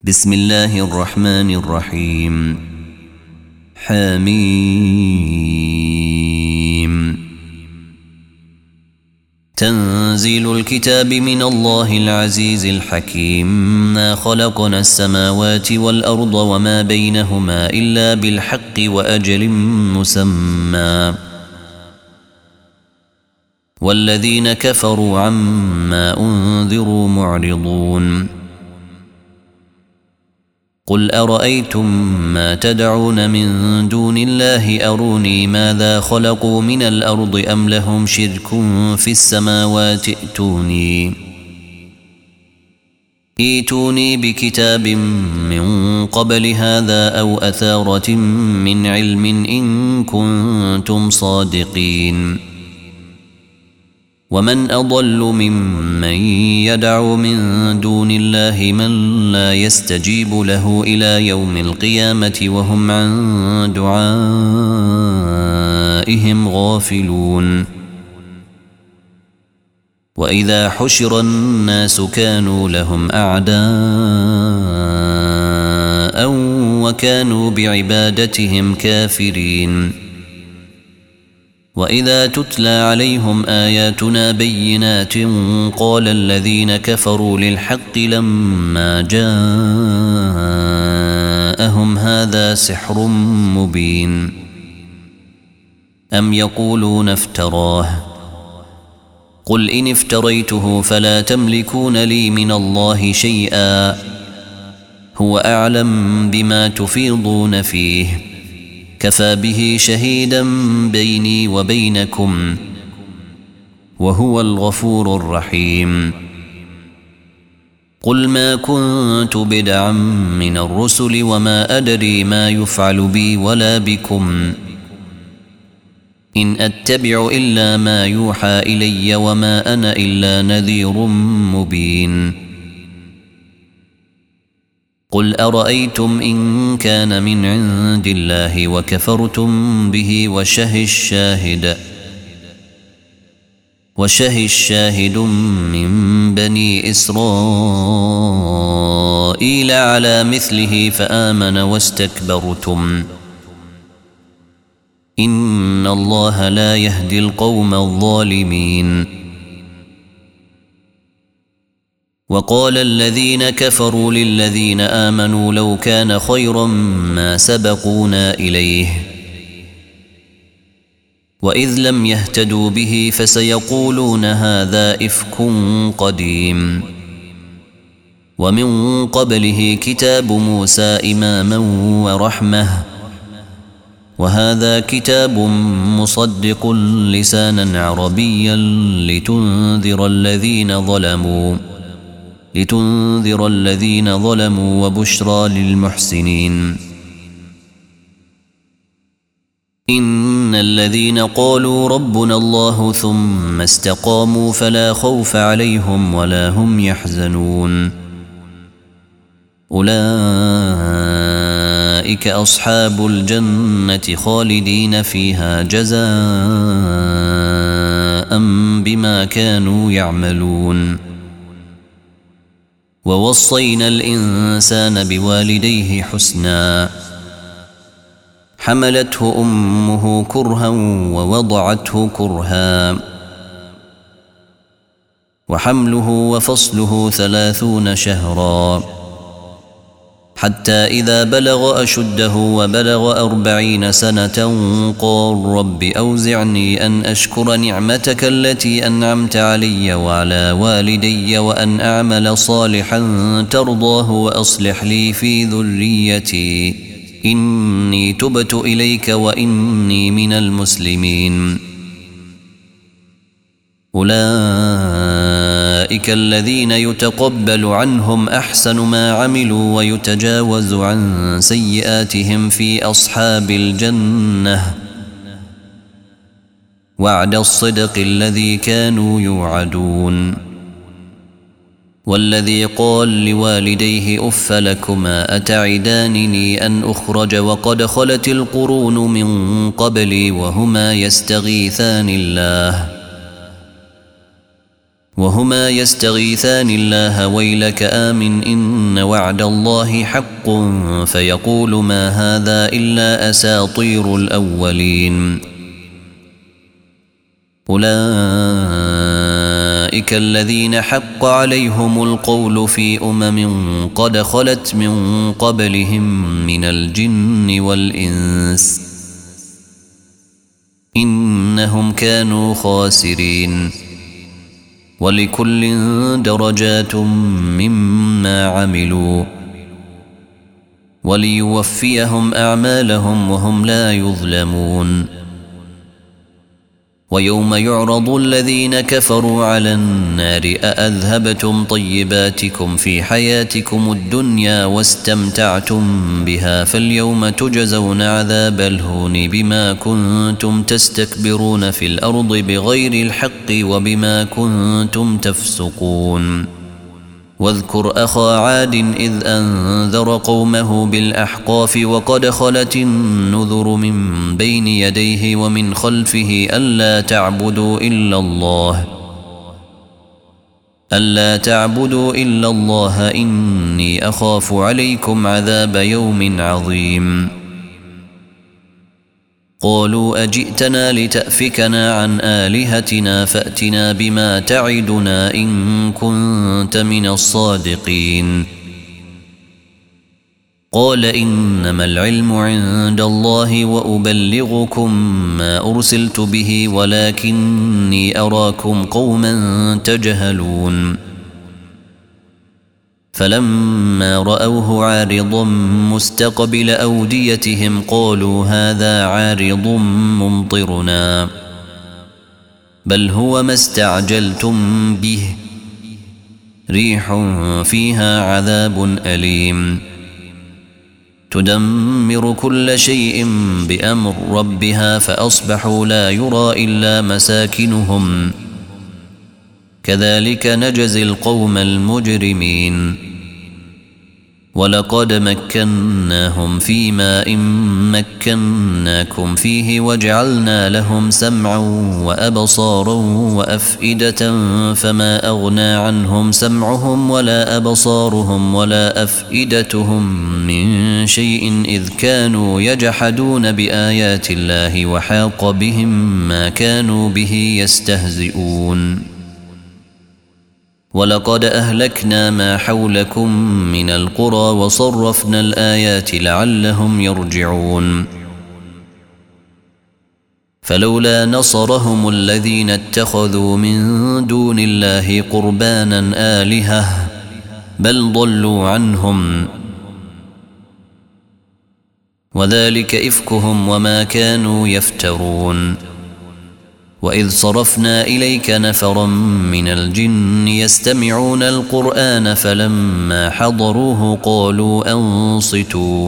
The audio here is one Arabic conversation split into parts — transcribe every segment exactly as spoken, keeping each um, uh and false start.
بسم الله الرحمن الرحيم. حميم. تنزيل الكتاب من الله العزيز الحكيم. ما خلقنا السماوات والأرض وما بينهما إلا بالحق وأجل مسمى، والذين كفروا عما أنذروا معرضون. قل أرأيتم ما تدعون من دون الله أروني ماذا خلقوا من الأرض أم لهم شرك في السماوات ائتوني ائتوني بكتاب من قبل هذا أو أثارة من علم إن كنتم صادقين. ومن أضل ممن يدعو من دون الله من لا يستجيب له إلى يوم القيامة وهم عن دعائهم غافلون. وإذا حشر الناس كانوا لهم أعداء وكانوا بعبادتهم كافرين. وإذا تتلى عليهم آياتنا بينات قال الذين كفروا للحق لما جاءهم هذا سحر مبين. أم يقولون افتراه قل إن افتريته فلا تملكون لي من الله شيئا هو أعلم بما تفيضون فيه كفى به شهيدا بيني وبينكم وهو الغفور الرحيم. قل ما كنت بدعا من الرسل وما أدري ما يفعل بي ولا بكم إن أتبع إلا ما يوحى إلي وما أنا إلا نذير مبين. قل أرأيتم إن كان من عند الله وكفرتم به وشهد الشاهد وشهد الشاهد من بني إسرائيل على مثله فآمن واستكبرتم إن الله لا يهدي القوم الظالمين. وقال الذين كفروا للذين آمنوا لو كان خيرا ما سبقونا إليه وإذ لم يهتدوا به فسيقولون هذا إفك قديم. ومن قبله كتاب موسى إماما ورحمة وهذا كتاب مصدق لسانا عربيا لتنذر الذين ظلموا لتنذر الذين ظلموا وبشرى للمحسنين. إن الذين قالوا ربنا الله ثم استقاموا فلا خوف عليهم ولا هم يحزنون أولئك أصحاب الجنة خالدين فيها جزاء بما كانوا يعملون. ووصينا الإنسان بوالديه حسنا حملته أمه كرها ووضعته كرها وحمله وفصله ثلاثون شهرا حتى إذا بلغ أشده وبلغ أربعين سنة قال رب أوزعني أن أشكر نعمتك التي أنعمت علي وعلى والدي وأن أعمل صالحا ترضاه وأصلح لي في ذريتي إني تبت إليك وإني من المسلمين. أولئك الذين يتقبل عنهم أحسن ما عملوا ويتجاوز عن سيئاتهم في أصحاب الجنة وعد الصدق الذي كانوا يوعدون. والذي قال لوالديه أف لكما أتعدانني أن أخرج وقد خلت القرون من قبلي وهما يستغيثان الله وهما يستغيثان الله ويلك آمن إن وعد الله حق فيقول ما هذا إلا أساطير الأولين. أولئك الذين حق عليهم القول في أمم قد خلت من قبلهم من الجن والإنس إنهم كانوا خاسرين. ولكل درجات مما عملوا وليوفيهم أعمالهم وهم لا يظلمون. ويوم يعرض الذين كفروا على النار أأذهبتم طيباتكم في حياتكم الدنيا واستمتعتم بها فاليوم تجزون عذاب الهون بما كنتم تستكبرون في الأرض بغير الحق وبما كنتم تفسقون. واذكر أخا عاد إذ أنذر قومه بالأحقاف وقد خلت النذر من بين يديه ومن خلفه ألا تعبدوا إلا الله ألا تعبدوا إلا الله إني أخاف عليكم عذاب يوم عظيم. قالوا أجئتنا لتأفكنا عن آلهتنا فأتنا بما تعدنا إن كنت من الصادقين. قال إنما العلم عند الله وأبلغكم ما أرسلت به ولكني أراكم قوما تجهلون. فلما رأوه عارضا مستقبل أوديتهم قالوا هذا عارض ممطرنا بل هو ما استعجلتم به ريح فيها عذاب أليم تدمر كل شيء بأمر ربها فأصبحوا لا يرى إلا مساكنهم كذلك نجزي القوم المجرمين. ولقد مكناهم في ماء مكناكم فيه وجعلنا لهم سمعا وأبصارا وأفئدة فما أغنى عنهم سمعهم ولا أبصارهم ولا أفئدتهم من شيء إذ كانوا يجحدون بآيات الله وحاق بهم ما كانوا به يستهزئون. ولقد أهلكنا ما حولكم من القرى وصرفنا الآيات لعلهم يرجعون. فلولا نصرهم الذين اتخذوا من دون الله قربانا آلهة بل ضلوا عنهم وذلك إفكهم وما كانوا يفترون. وإذ صرفنا إليك نفرا من الجن يستمعون القرآن فلما حضروه قالوا أنصتوا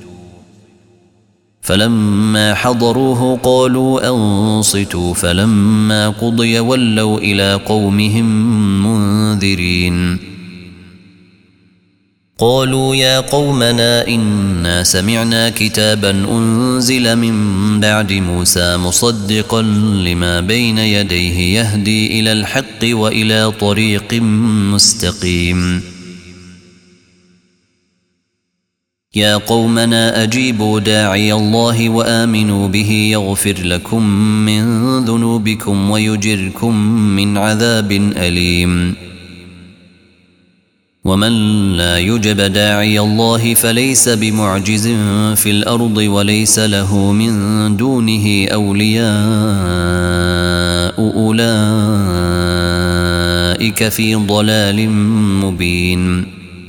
فلما حضروه قالوا أنصتوا فلما قضي ولوا إلى قومهم منذرين. قالوا يا قومنا إنا سمعنا كتابا أنزل من بعد موسى مصدقا لما بين يديه يهدي إلى الحق وإلى طريق مستقيم. يا قومنا أجيبوا داعي الله وآمنوا به يغفر لكم من ذنوبكم ويجركم من عذاب أليم. ومن لا يجب داعي الله فليس بمعجز في الأرض وليس له من دونه أولياء أولئك في ضلال مبين.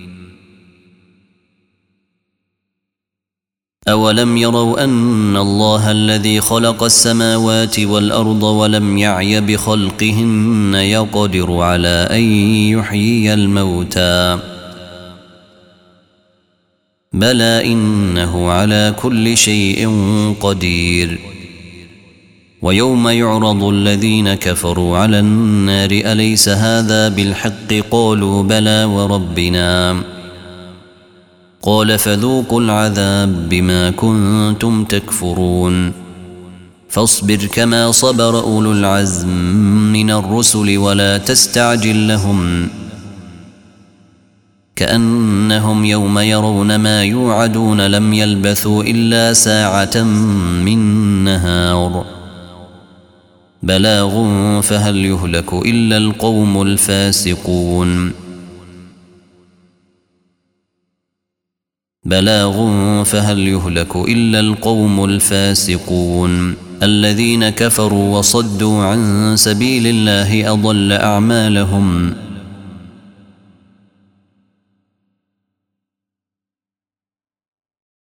أولم يروا أن الله الذي خلق السماوات والأرض ولم يعي بخلقهن يقدر على أن يحيي الموتى بلى إنه على كل شيء قدير. ويوم يعرض الذين كفروا على النار أليس هذا بالحق قالوا بلى وربنا قال فذوقوا العذاب بما كنتم تكفرون. فاصبر كما صبر أولو العزم من الرسل ولا تستعجل لهم كأنهم يوم يرون ما يوعدون لم يلبثوا إلا ساعة من نهار بلاغ فهل يهلك إلا القوم الفاسقون بلاغ فهل يهلك إلا القوم الفاسقون الذين كفروا وصدوا عن سبيل الله أضل أعمالهم